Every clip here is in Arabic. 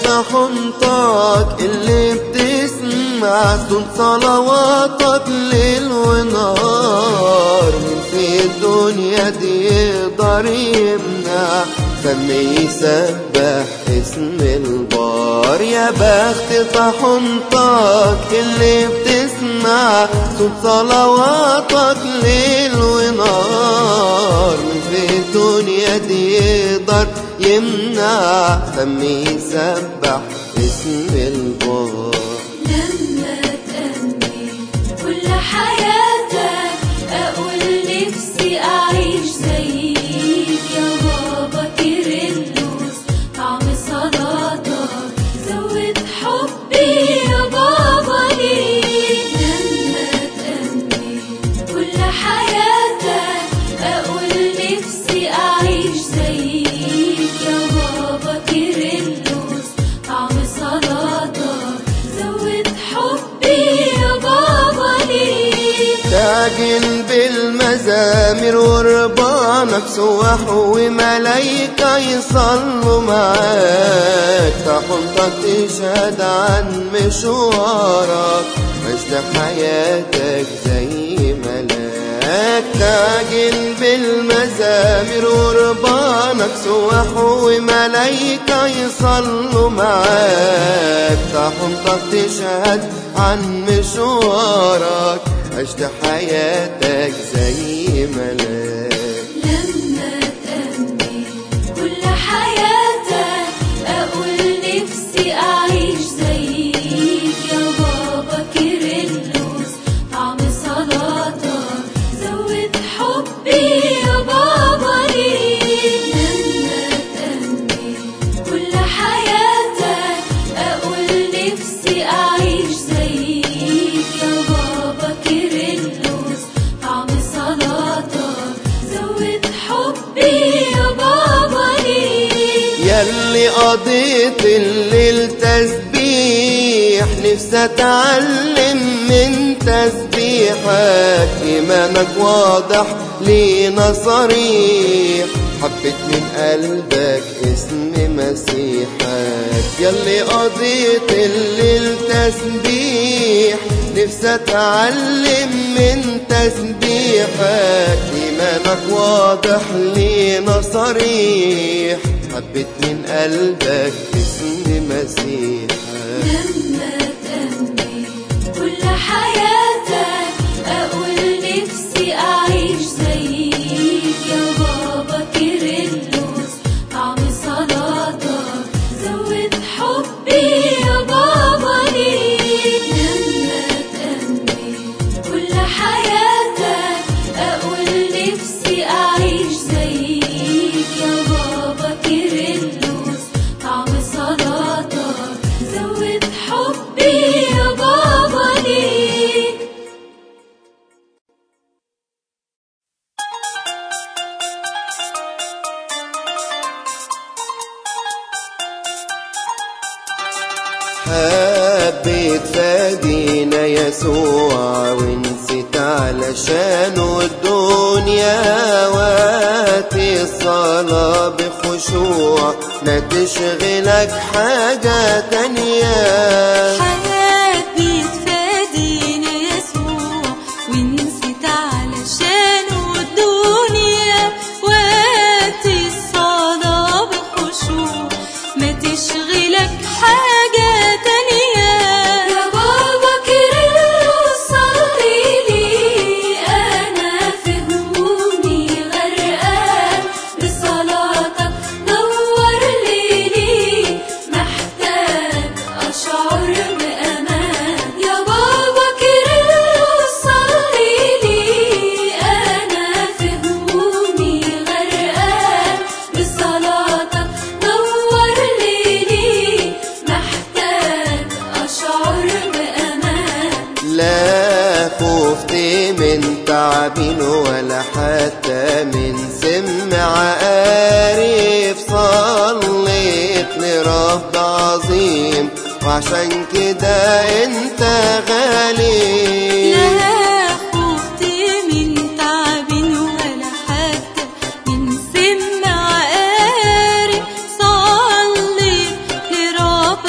حنطك اللي بتسمع صوت صلواتك ليل ونهار. مين في الدنيا دي يقدر يمنع فم يسبح اسم البار؟ يا بخت حنطك اللي بتسمع صوت صلواتك ليل ونهار. مين في الدنيا دي يقدر يمنع فم يسبح اسم البار؟ لما تأمل كل حياتك أقول نفسي أعيش زيك يا بابا كيرلس. طعم صلاتك زود حبي يا بابا ليك. لما تأمل كل حياتك أقول نفسي أعيش زيك يا بابا كيرلس. طعم صلاتك زود حبي يا بابا ليك. تاجل بالمزامير وربانك سواح وملايكة يصلوا معاك. تحنطك تشهد عن مشوارك مجد حياتك زي ملاك. تاجل بالمزامير وربانك سواح وملايكة يصلوا معاك. تحنطك تشهد عن مشوارك عشت حياتك زي ملاك. لما تأمل كل حياتك أقول نفسي أعيش زيك يا بابا كيرلس. طعم صلاتك زود حبي يا بابا ليك. لما تأمل كل حياتك أقول نفسي أعيش زيك يا بابا كيرلس. طعم صلاتك زود حبي يا بابا ليك. ياللي قضيت الليل تسبيح نفسي اتعلم من تسبيحك. ايمانك واضح لينا صريح حبيت من قلبك اسم مسيحك. ياللي قضيت الليل تسبيح نفسي اتعلم من تسبيحك. ايمانك واضح لينا صريح حبيت من قلبك اسم مسيحك. لما تأمل كل حياتك أقول نفسي أعيش زيك يا بابا كيرلس. طعم صلاتك زود حبي يا بابا ليك. لما تأمل كل حياتك أقول نفسي أعيش زيك يا بابا كيرلس. طعم صلاتك زود حبي يا بابا ليك. حبيت فادينا يسوع ونسيت علشانه الدنيا. واتي الصلاة بخشوع ما تشغلك حاجة تانية. حبيت فادينا يسوع ونسيت علشانه الدنيا. واتي الصلاة بخشوع ما تشغلك حاجة تانية. يا بابا كيرلس صلي لي أنا في همومي غرقان بصلاتك نور ليلي محتاج أشعر بأمان. يا بابا كيرلس صلي لي أنا في همومي غرقان بصلاتك نور ليلي محتاج أشعر بأمان. لا خفت من تعبين ولا حتى من سمع عارف. صليت لرب عظيم وعشان كده انت غالي. لا خفت من تعب ولا حتى من سمع قاري. صليت لرب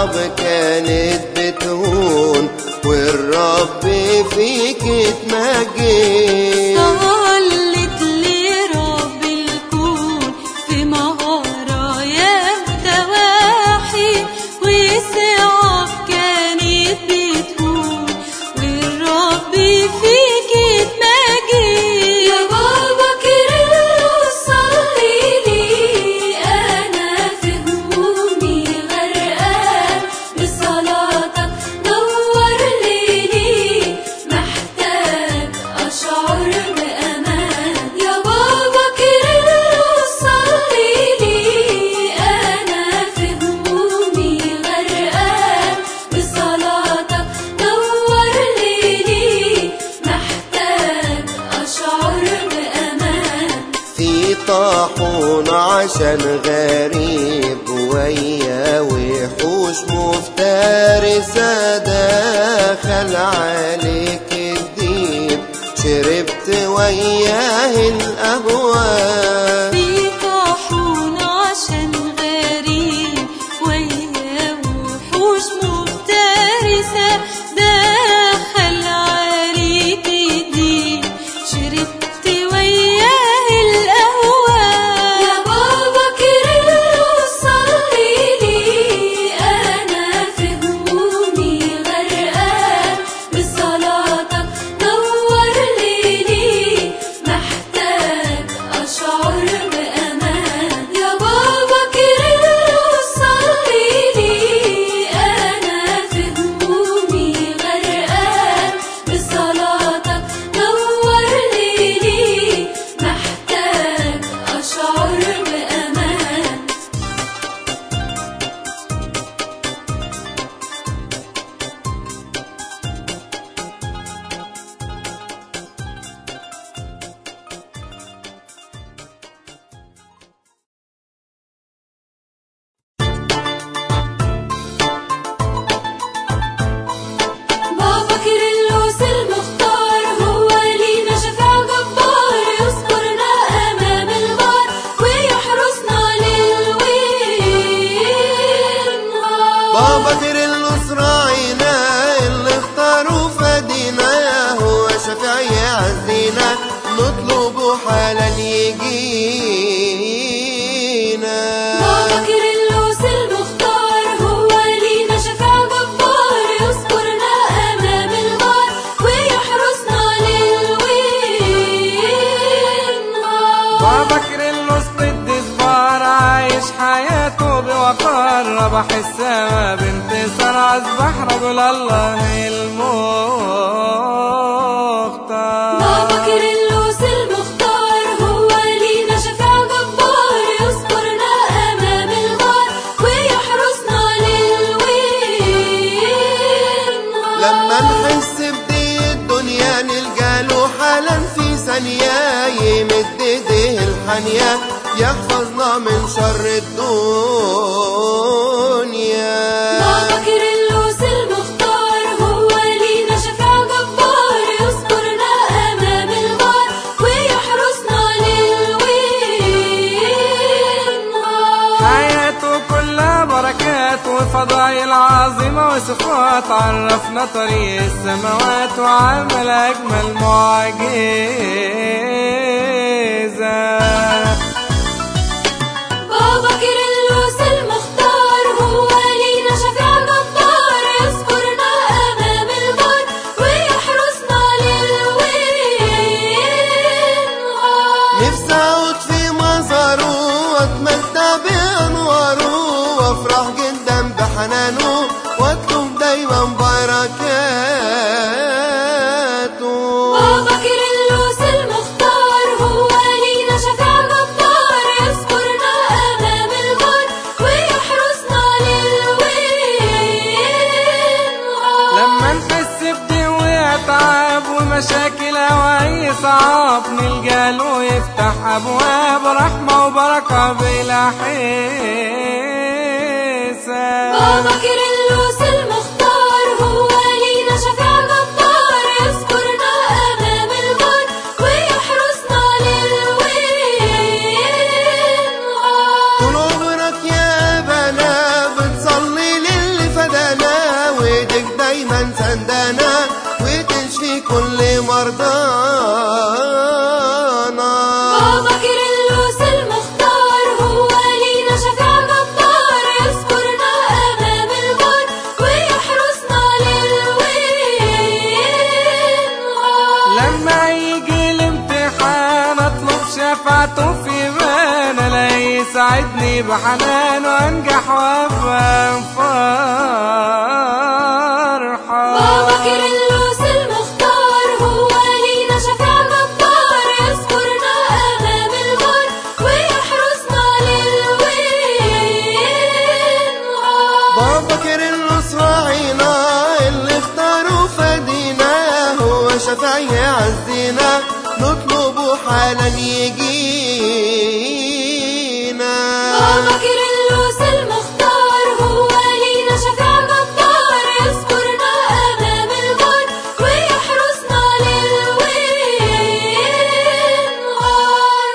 الصعب كانت بتهون والرب فيك اتمجد. صلت لرب الكون في مهارة يا متواحد وصعب كانت بتهون والرب فيك اتمجد. يا بابا كيرلس صلي لي أنا في همومي غرقان بصلاتك نور ليلي محتاج أشعر بأمان. يا بابا كيرلس صلي لي أنا في همومي غرقان بصلاتك نور ليلي محتاج أشعر بأمان. في طاحون عشان غريب ويا وحوش مفترسة دخل عليك الديب شربت وياه الأهوال. في طاحون عشان غريب ويا وحوش مفترسة دخل عليك الديب شربت وياه الأهوال. يا بابا كيرلس صلي لي أنا في همومي غرقان بصلاتك نور ليلي محتاج أشعر بأمان. يا بابا كيرلس صلي لي أنا في همومي غرقان بصلاتك نور ليلي محتاج أشعر بأمان. بابا كيرلس المختار هو لينا شفيع جبار يذكرنا أمام الغار ويحرسنا ليل ونهار. بابا كيرلس راعينا اللي اختاروا فدينا هو شفيع يعزينا نطلبه حالا يجينا. بابا كيرلس المختار هو لينا شفيع جبار يذكرنا أمام الغار ويحرسنا ليل ونهار. بابا كيرلس قديس بار عايش حياته بوقار ربح السما بانتصار أصبح رجل الله المختار. بابا كيرلس المختار هو لينا شفيع جبار يذكرنا أمام الغار ويحرسنا ليل ونهار. لما نحس بدي الدنيا نلقى له حالا في ثانية يمد ايديه الحانية يحفظنا من شر الدنيا. بابا كيرلس المختار هو لينا شفيع جبار يذكرنا أمام الغار ويحرسنا ليل ونهار. حياته كلها بركات وفضائل عظيمة وصفات عرفنا طريق السماوات وعمل أجمل معجزة. بابا كيرلس المختار هو لينا شفيع جبار يذكرنا أمام الغار ويحرسنا ليل ونهار. نفسي اعود في مزاره واتمتع بانواره وافرح جدا بحنانه واطلب دايما بركاته. بابا كيرلس المختار هو لينا شفيع جبار يذكرنا أمام الغار ويحرسنا ليل ونهار. لما نحس بضيق ويتعب ومشاكل أواعي صعب نلقى له يفتح أبواب رحمة وبركة بلا حساب. بابا كيرلس المختار هو لينا شفيع جبار يذكرنا أمام الغار ويحرسنا ليل ونهار. طول عمرك يا بنا بتصلي للي كل مرضانا. بابا كيرلس المختار هو لينا شفيع جبار، يذكرنا أمام الموت ويحرسنا ليل ونهار. لما يجي الامتحان اطلب شفاعته في ايمان، لا يسعدني بحنان وانجح وابقى فرحة. بابا كيرلس المختار هو لينا شفيع جبار، يذكرنا أمام الموت ويحرسنا ليل ونهار. بابا كيرلس راعينا اللي اختاره فدينا، هو شفيع يعزينا نطلبه حالا يجينا. بابا كيرلس المختار هو لينا شفيع جبار، يذكرنا أمام الموت ويحرسنا ليل ونهار.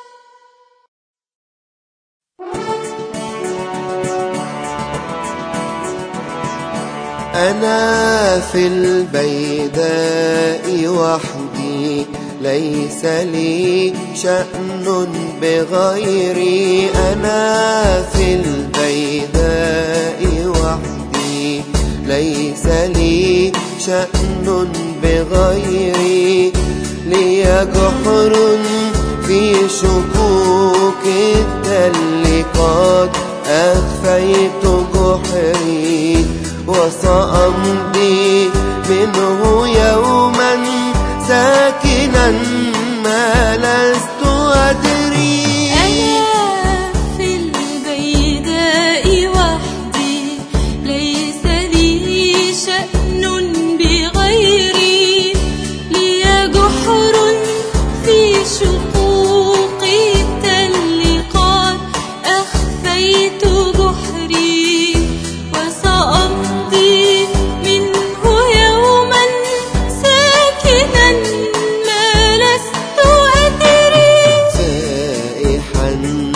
أنا في البيداء وحدي ليس لي شأن بغيري. أنا في البيداء وحدي ليس لي شأن بغيري. لي جحر في شكوك التل قد أخفيت جحري، وسأمضي منه يوما ساكنا ما لست أدري. أنا في البيداء وحدي ليس لي شأن بغيري. لي جحر في شقوق التل قد أخفيت جحري، وسأمضي منه يوما ساكنا ما لست أدري. سائحا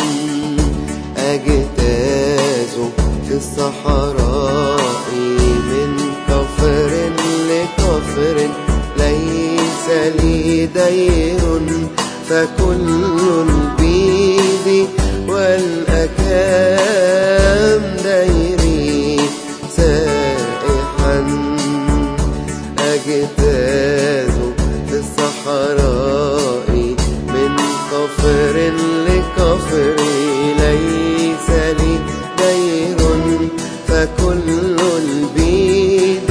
أجتاز في الصحراء من كفر لكفر، ليس لي دير فكل البيد والأكام ديري. سائحا أجتاز في الصحراء من كفر لكفر، ليس لي دير فكل البيد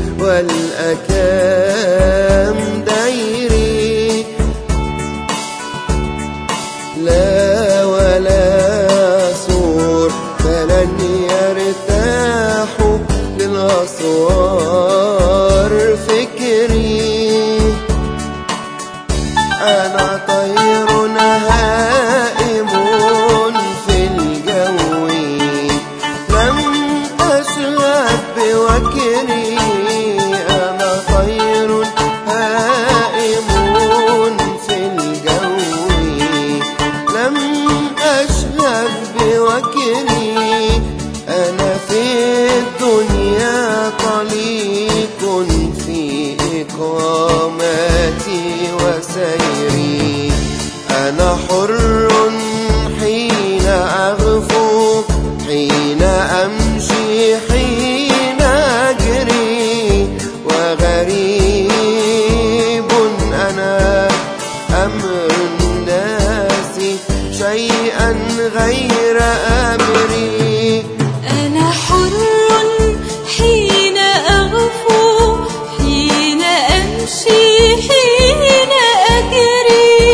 والأكام ديري. لا ولا سور فلن يرتاح للأسوار فكري. أنا طير هائم في الجو لم أشغب بوكري. أنا طير هائم في الجو لم أشغب بوكري. أنا في الدنيا طليق في إقامتي وسيري. أنا حر حين أغفو، حين أمشي، حين أجري. وغريب أنا أمر الناس شيئا غير أمري. أنا حر حين أغفو، حين أمشي، حين أجري.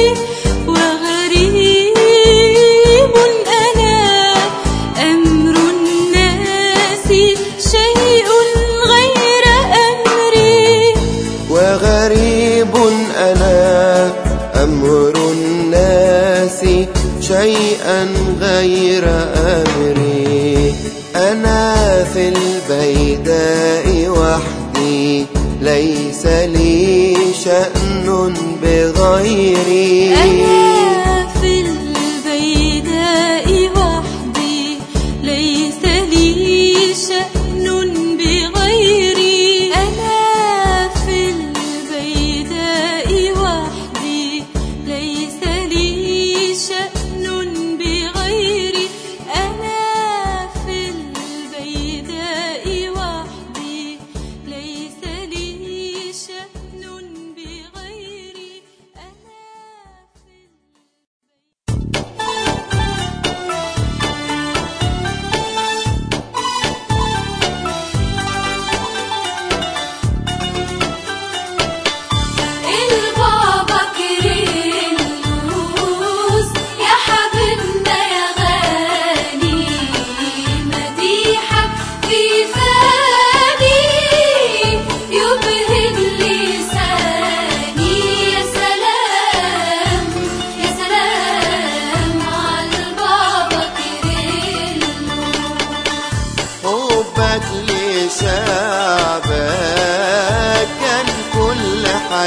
وغريب أنا أمر الناس شيء غير أمري. وغريب أنا أمر الناس شيئا غير أمري. أنا في البيداء وحدي ليس لي شأن بغيري. أنا في البيداء وحدي ليس لي شأن بغيري. أنا في البيداء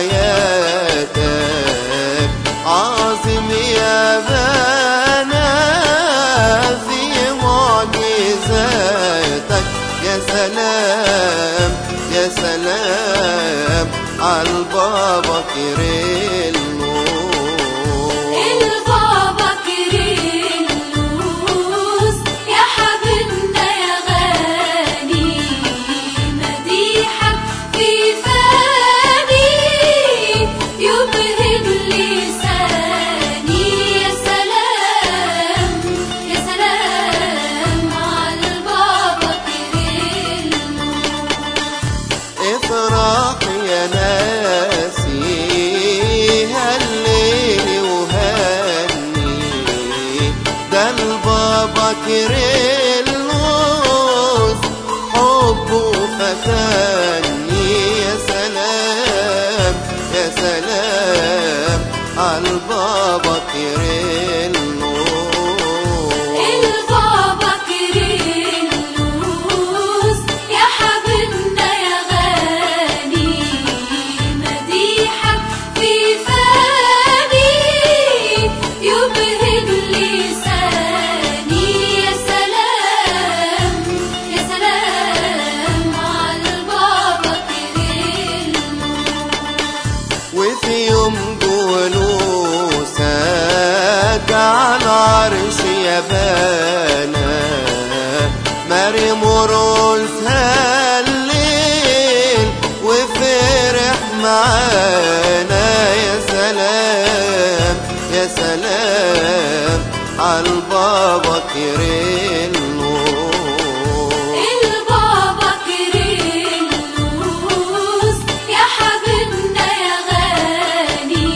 حياتك عظيم يا بنا في معجزاتك. يا سلام يا سلام عالبابا كيرلس. البابا كيرلس يا حبيبنا يا غالي، مديحك في فمي يبهج لساني. يا سلام يا سلام عالبابا كيرلس. افرح يا ناسي هالليل وهني، ده البابا كيرلس حبه فتني. يا سلام يا سلام عالبابا كيرلس. البابا كيرلس يا حبيبنا يا غالي، مديحك في فمي يبهج لساني. يا سلام يا سلام عالبابا كيرلس. وفي يوم جلوسك على عرش يا بانا مريم ورثها الليل وفرح معانا. يا سلام يا سلام عالبابا كيرلس. البابا كيرلس يا حبيبنا يا غالي،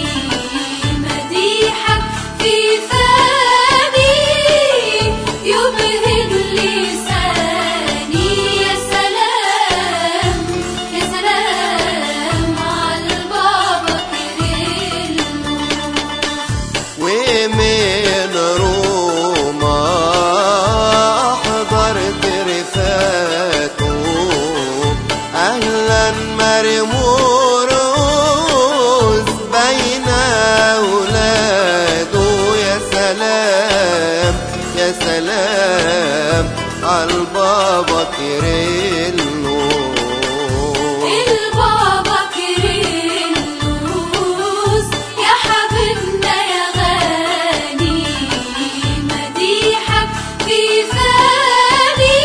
مديحك في فمي يبهج لساني. يا سلام يا سلام عالبابا كيرلس. ومن روما حضرت رفاته أهلا مريم ورث بين أولاده. يا سلام يا سلام عالبابا كيرلس. البابا كيرلس يا حبيبنا يا غالي، مديحك في فمي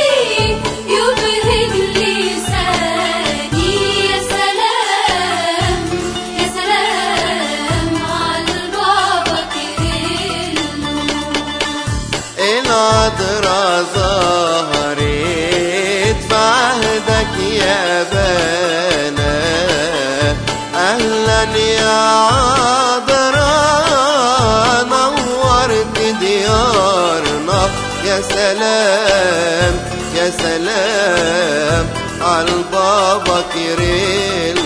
يبهج لساني. يا سلام يا سلام عالبابا كيرلس. العذراء ظهرت في عهدك يا بانا أهلا يا عذراء نورت ديارنا. يا سلام يا سلام عالبابا كيرلس.